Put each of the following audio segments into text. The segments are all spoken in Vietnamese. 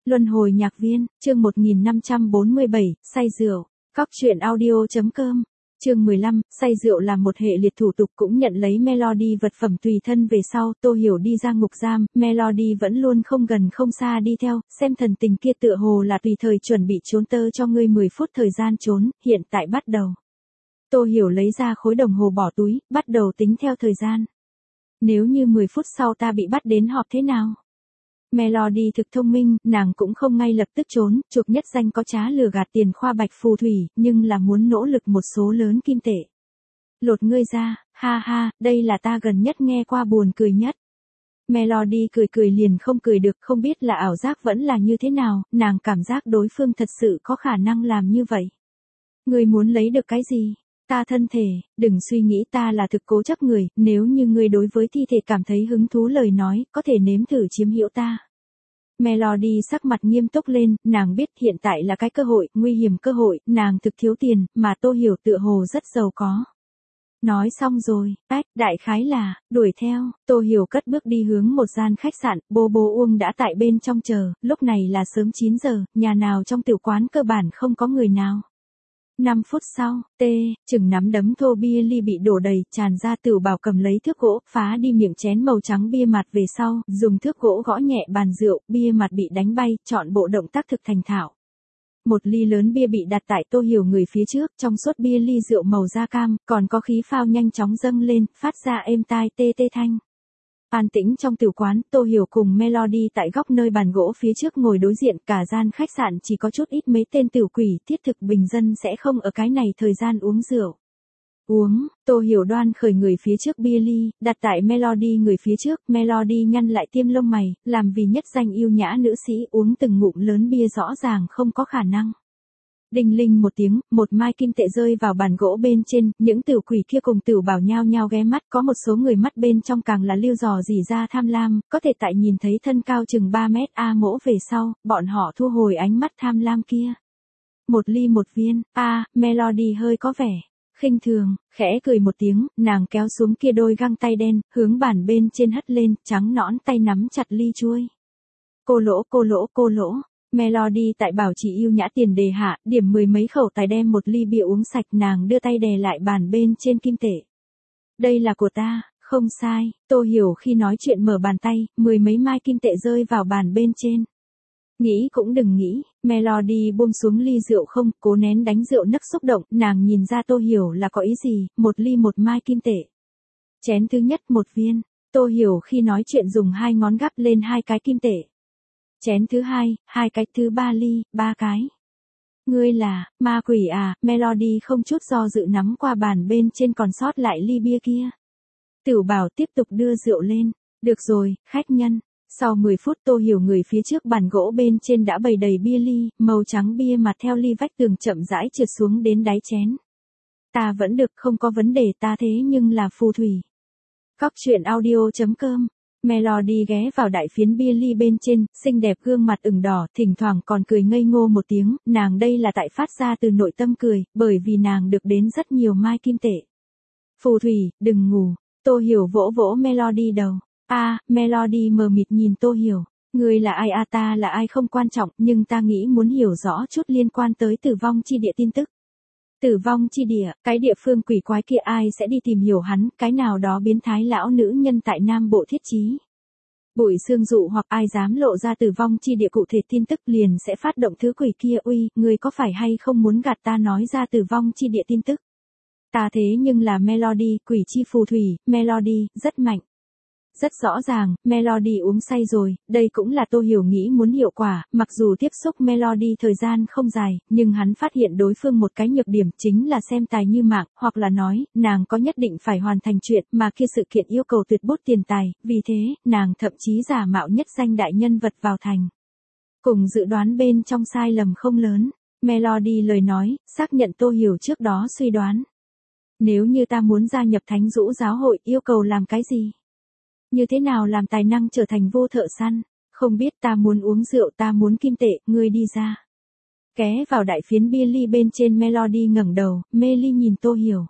Luân hồi nhạc viên, chương 1547, say rượu. Cóc truyện audio.com. Chương 15, say rượu là một hệ liệt thủ tục cũng nhận lấy Melody vật phẩm tùy thân về sau, Tô Hiểu đi ra ngục giam, Melody vẫn luôn không gần không xa đi theo, xem thần tình kia tựa hồ là tùy thời chuẩn bị trốn tơ cho ngươi 10 phút thời gian trốn, hiện tại bắt đầu. Tô Hiểu lấy ra khối đồng hồ bỏ túi, bắt đầu tính theo thời gian. Nếu như 10 phút sau ta bị bắt đến họp thế nào? Melody thực thông minh, nàng cũng không ngay lập tức trốn, chuộc nhất danh có trá lừa gạt tiền khoa bạch phù thủy, nhưng là muốn nỗ lực một số lớn kim tệ. Lột ngươi ra, ha ha, đây là ta gần nhất nghe qua buồn cười nhất. Melody cười liền không cười được, không biết là ảo giác vẫn là như thế nào, nàng cảm giác đối phương thật sự có khả năng làm như vậy. Ngươi muốn lấy được cái gì? Ta thân thể, đừng suy nghĩ ta là thực cố chấp người, nếu như ngươi đối với thi thể cảm thấy hứng thú lời nói, có thể nếm thử chiếm hữu ta. Melody sắc mặt nghiêm túc lên, nàng biết hiện tại là cái cơ hội, nguy hiểm cơ hội, nàng thực thiếu tiền, mà Tô Hiểu tựa hồ rất giàu có. Nói xong rồi, đại khái là, đuổi theo, Tô Hiểu cất bước đi hướng một gian khách sạn, Bô Uông đã tại bên trong chờ, lúc này là sớm 9 giờ, nhà nào trong tiểu quán cơ bản không có người nào. 5 phút sau, chừng nắm đấm thô bia ly bị đổ đầy, tràn ra. Tửu Bảo cầm lấy thước gỗ, phá đi miệng chén màu trắng bia mặt về sau, dùng thước gỗ gõ nhẹ bàn rượu, bia mặt bị đánh bay, chọn bộ động tác thực thành thạo. Một ly lớn bia bị đặt tại Tô Hiểu người phía trước, trong suốt bia ly rượu màu da cam, còn có khí phao nhanh chóng dâng lên, phát ra êm tai tê thanh. An tĩnh trong tiểu quán, Tô Hiểu cùng Melody tại góc nơi bàn gỗ phía trước ngồi đối diện, cả gian khách sạn chỉ có chút ít mấy tên tiểu quỷ, thiết thực bình dân sẽ không ở cái này thời gian uống rượu. Tô Hiểu đoan khởi người phía trước bia ly, đặt tại Melody người phía trước, Melody nhăn lại tiêm lông mày, làm vì nhất danh yêu nhã nữ sĩ uống từng ngụm lớn bia rõ ràng không có khả năng. Đinh linh một tiếng, một mai kim tệ rơi vào bàn gỗ bên trên, những tiểu quỷ kia cùng Tửu Bảo nhao nhao ghé mắt, có một số người mắt bên trong càng là lưu dò dỉ ra tham lam, có thể tại nhìn thấy thân cao chừng 3 mét mỗ về sau, bọn họ thu hồi ánh mắt tham lam kia. Một ly một viên, Melody hơi có vẻ khinh thường, khẽ cười một tiếng, nàng kéo xuống kia đôi găng tay đen, hướng bàn bên trên hất lên, trắng nõn tay nắm chặt ly chuôi. Cô lỗ. Melody tại bảo trì yêu nhã tiền đề hạ, điểm 10 mấy khẩu tài đem một ly bia uống sạch, nàng đưa tay đè lại bàn bên trên kim tệ. Đây là của ta, không sai, Tô Hiểu khi nói chuyện mở bàn tay, 10 mấy mai kim tệ rơi vào bàn bên trên. Nghĩ cũng đừng nghĩ, Melody buông xuống ly rượu không, cố nén đánh rượu nấc xúc động, nàng nhìn ra Tô Hiểu là có ý gì, một ly một mai kim tệ. Chén thứ nhất một viên, Tô Hiểu khi nói chuyện dùng hai ngón gắp lên hai cái kim tệ. Chén thứ hai, hai cái, thứ ba ly, 3 cái. Ngươi là, ma quỷ à, Melody không chút do dự nắm qua bàn bên trên còn sót lại ly bia kia. Tửu Bảo tiếp tục đưa rượu lên, được rồi, khách nhân. Sau 10 phút Tô Hiểu người phía trước bàn gỗ bên trên đã bày đầy bia ly, màu trắng bia mặt theo ly vách tường chậm rãi trượt xuống đến đáy chén. Ta vẫn được, không có vấn đề, ta thế nhưng là phù thủy. Cóc truyện audio.com. Melody ghé vào đại phiến bia ly bên trên, xinh đẹp gương mặt ửng đỏ, thỉnh thoảng còn cười ngây ngô một tiếng, nàng đây là tại phát ra từ nội tâm cười, bởi vì nàng được đến rất nhiều mai kim tệ. Phù thủy, đừng ngủ, Tô Hiểu vỗ Melody đầu. Melody mờ mịt nhìn Tô Hiểu, ngươi là ai ta là ai không quan trọng, nhưng ta nghĩ muốn hiểu rõ chút liên quan tới tử vong chi địa tin tức. Tử vong chi địa, cái địa phương quỷ quái kia ai sẽ đi tìm hiểu hắn, cái nào đó biến thái lão nữ nhân tại Nam Bộ thiết trí. Bụi xương dụ hoặc ai dám lộ ra tử vong chi địa cụ thể tin tức liền sẽ phát động thứ quỷ kia, ngươi có phải hay không muốn gạt ta nói ra tử vong chi địa tin tức? Ta thế nhưng là Melody, quỷ chi phù thủy, Melody, rất mạnh. Rất rõ ràng, Melody uống say rồi, đây cũng là Tô Hiểu nghĩ muốn hiệu quả, mặc dù tiếp xúc Melody thời gian không dài, nhưng hắn phát hiện đối phương một cái nhược điểm chính là xem tài như mạng, hoặc là nói, nàng có nhất định phải hoàn thành chuyện mà kia sự kiện yêu cầu tuyệt bút tiền tài, vì thế, nàng thậm chí giả mạo nhất danh đại nhân vật vào thành. Cùng dự đoán bên trong sai lầm không lớn, Melody lời nói, xác nhận Tô Hiểu trước đó suy đoán. Nếu như ta muốn gia nhập Thánh Dũ giáo hội, yêu cầu làm cái gì? Như thế nào làm tài năng trở thành vô thợ săn? Không biết, ta muốn uống rượu, ta muốn kim tệ, ngươi đi ra. Ké vào đại phiến bia ly bên trên, Melody ngẩng đầu, mê ly nhìn Tô Hiểu.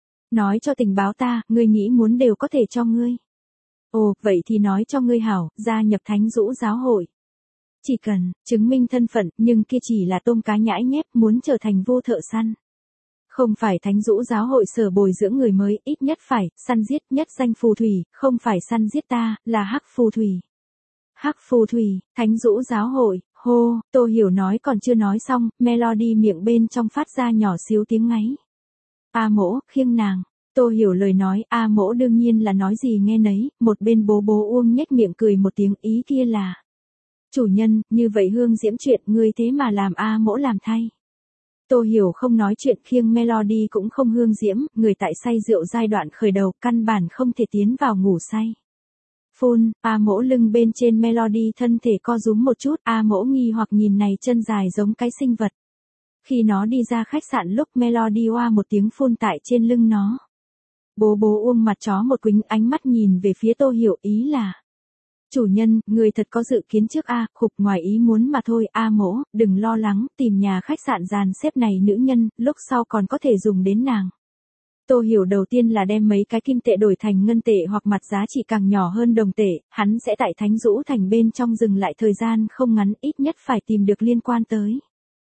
Nói cho tình báo ta, ngươi nghĩ muốn đều có thể cho ngươi. Ồ, vậy thì nói cho ngươi hảo, gia nhập Thánh Dũ giáo hội. Chỉ cần chứng minh thân phận, nhưng kia chỉ là tôm cá nhãi nhép, muốn trở thành vua thợ săn. Không phải thánh dũ giáo hội sở bồi dưỡng người mới, ít nhất phải săn giết nhất danh phù thủy, không phải săn giết ta, là hắc phù thủy. Hắc phù thủy, thánh dũ giáo hội, hô, Tô Hiểu nói còn chưa nói xong, Melody miệng bên trong phát ra nhỏ xíu tiếng ngáy. A Mỗ, khiêng nàng. Tô Hiểu lời nói, A Mỗ đương nhiên là nói gì nghe nấy, một bên bố bố Uông nhếch miệng cười một tiếng, ý kia là: chủ nhân, như vậy hương diễm chuyện, ngươi thế mà làm A Mỗ làm thay. Tô Hiểu không nói chuyện, khiêng Melody cũng không hương diễm, người tại say rượu giai đoạn khởi đầu, căn bản không thể tiến vào ngủ say. Phun, A Mỗ lưng bên trên Melody thân thể co rúm một chút, A Mỗ nghi hoặc nhìn này chân dài giống cái sinh vật. Khi nó đi ra khách sạn lúc Melody oa một tiếng phun tại trên lưng nó. Bố bố Uông mặt chó một quính, ánh mắt nhìn về phía Tô Hiểu, ý là: chủ nhân, người thật có dự kiến trước a, khục ngoài ý muốn mà thôi, A Mỗ, đừng lo lắng, tìm nhà khách sạn dàn xếp này nữ nhân, lúc sau còn có thể dùng đến nàng. Tô Hiểu đầu tiên là đem mấy cái kim tệ đổi thành ngân tệ hoặc mặt giá trị càng nhỏ hơn đồng tệ, hắn sẽ tại Thánh Dũ Thành bên trong dừng lại thời gian không ngắn, ít nhất phải tìm được liên quan tới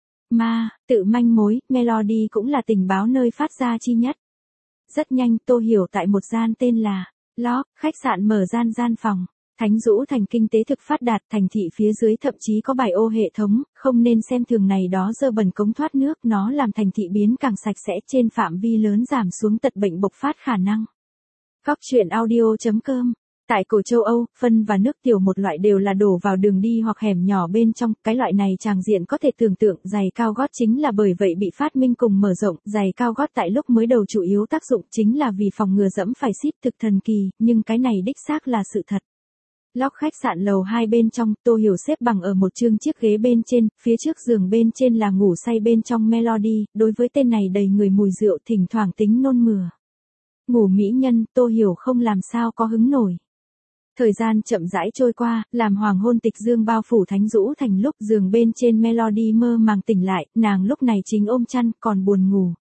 tự manh mối, Melody cũng là tình báo nơi phát ra chi nhất. Rất nhanh, Tô Hiểu tại một gian tên là Lock khách sạn mở gian phòng. Thánh Dũ Thành kinh tế thực phát đạt, thành thị phía dưới thậm chí có bài ô hệ thống, không nên xem thường này đó dơ bẩn cống thoát nước, nó làm thành thị biến càng sạch sẽ, trên phạm vi lớn giảm xuống tật bệnh bộc phát khả năng. Góc truyện audio.com. Tại cổ châu Âu, phân và nước tiểu một loại đều là đổ vào đường đi hoặc hẻm nhỏ bên trong, cái loại này tràng diện có thể tưởng tượng, giày cao gót chính là bởi vậy bị phát minh cùng mở rộng, giày cao gót tại lúc mới đầu chủ yếu tác dụng chính là vì phòng ngừa dẫm phải xít, thực thần kỳ, nhưng cái này đích xác là sự thật. Lock khách sạn lầu 2 bên trong, Tô Hiểu xếp bằng ở một chương chiếc ghế bên trên, phía trước giường bên trên là ngủ say bên trong Melody, đối với tên này đầy người mùi rượu thỉnh thoảng tính nôn mửa. Ngủ mỹ nhân, Tô Hiểu không làm sao có hứng nổi. Thời gian chậm rãi trôi qua, làm hoàng hôn tịch dương bao phủ Thánh Dũ Thành lúc giường bên trên Melody mơ màng tỉnh lại, nàng lúc này chính ôm chăn, còn buồn ngủ.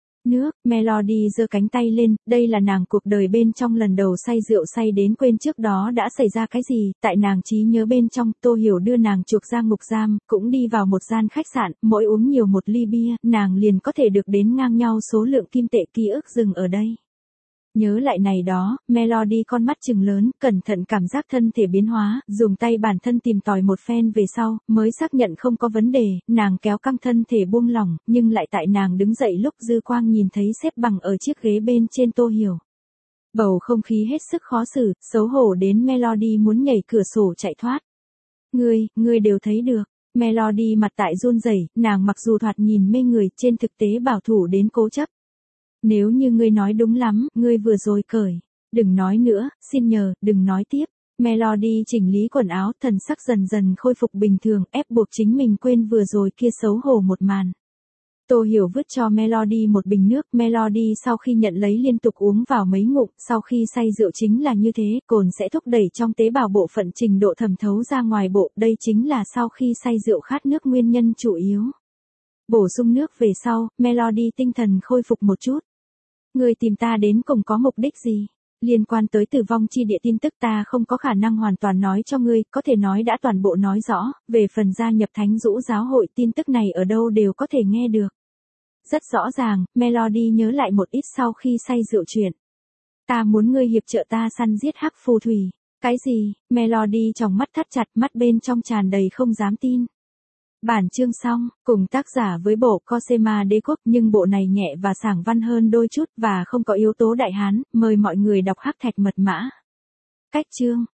Melody giơ cánh tay lên, đây là nàng cuộc đời bên trong lần đầu say rượu say đến quên trước đó đã xảy ra cái gì, tại nàng trí nhớ bên trong, Tô Hiểu đưa nàng chuộc ra ngục giam, cũng đi vào một gian khách sạn, mỗi uống nhiều một ly bia, nàng liền có thể được đến ngang nhau số lượng kim tệ, ký ức dừng ở đây. Nhớ lại này đó, Melody con mắt trừng lớn, cẩn thận cảm giác thân thể biến hóa, dùng tay bản thân tìm tòi một phen về sau, mới xác nhận không có vấn đề, nàng kéo căng thân thể buông lỏng, nhưng lại tại nàng đứng dậy lúc dư quang nhìn thấy xếp bằng ở chiếc ghế bên trên Tô Hiểu. Bầu không khí hết sức khó xử, xấu hổ đến Melody muốn nhảy cửa sổ chạy thoát. Ngươi đều thấy được. Melody mặt tại run rẩy, nàng mặc dù thoạt nhìn mê người, trên thực tế bảo thủ đến cố chấp. Nếu như ngươi nói đúng lắm, ngươi vừa rồi cởi. Đừng nói nữa, xin nhờ, đừng nói tiếp. Melody chỉnh lý quần áo, thần sắc dần dần khôi phục bình thường, ép buộc chính mình quên vừa rồi kia xấu hổ một màn. Tô Hiểu vứt cho Melody một bình nước, Melody sau khi nhận lấy liên tục uống vào mấy ngụm, sau khi say rượu chính là như thế, cồn sẽ thúc đẩy trong tế bào bộ phận trình độ thẩm thấu ra ngoài bộ, đây chính là sau khi say rượu khát nước nguyên nhân chủ yếu. Bổ sung nước về sau, Melody tinh thần khôi phục một chút. Ngươi tìm ta đến cùng có mục đích gì? Liên quan tới tử vong chi địa tin tức ta không có khả năng hoàn toàn nói cho ngươi, có thể nói đã toàn bộ nói rõ, về phần gia nhập Thánh Dũ giáo hội tin tức này ở đâu đều có thể nghe được. Rất rõ ràng, Melody nhớ lại một ít sau khi say rượu chuyện. Ta muốn ngươi hiệp trợ ta săn giết hắc phù thủy. Cái gì? Melody trong mắt thắt chặt, mắt bên trong tràn đầy không dám tin. Bản chương xong, cùng tác giả với bộ Cosema Đế Quốc, nhưng bộ này nhẹ và sảng văn hơn đôi chút và không có yếu tố đại hán, mời mọi người đọc hắc thạch mật mã. Cách chương.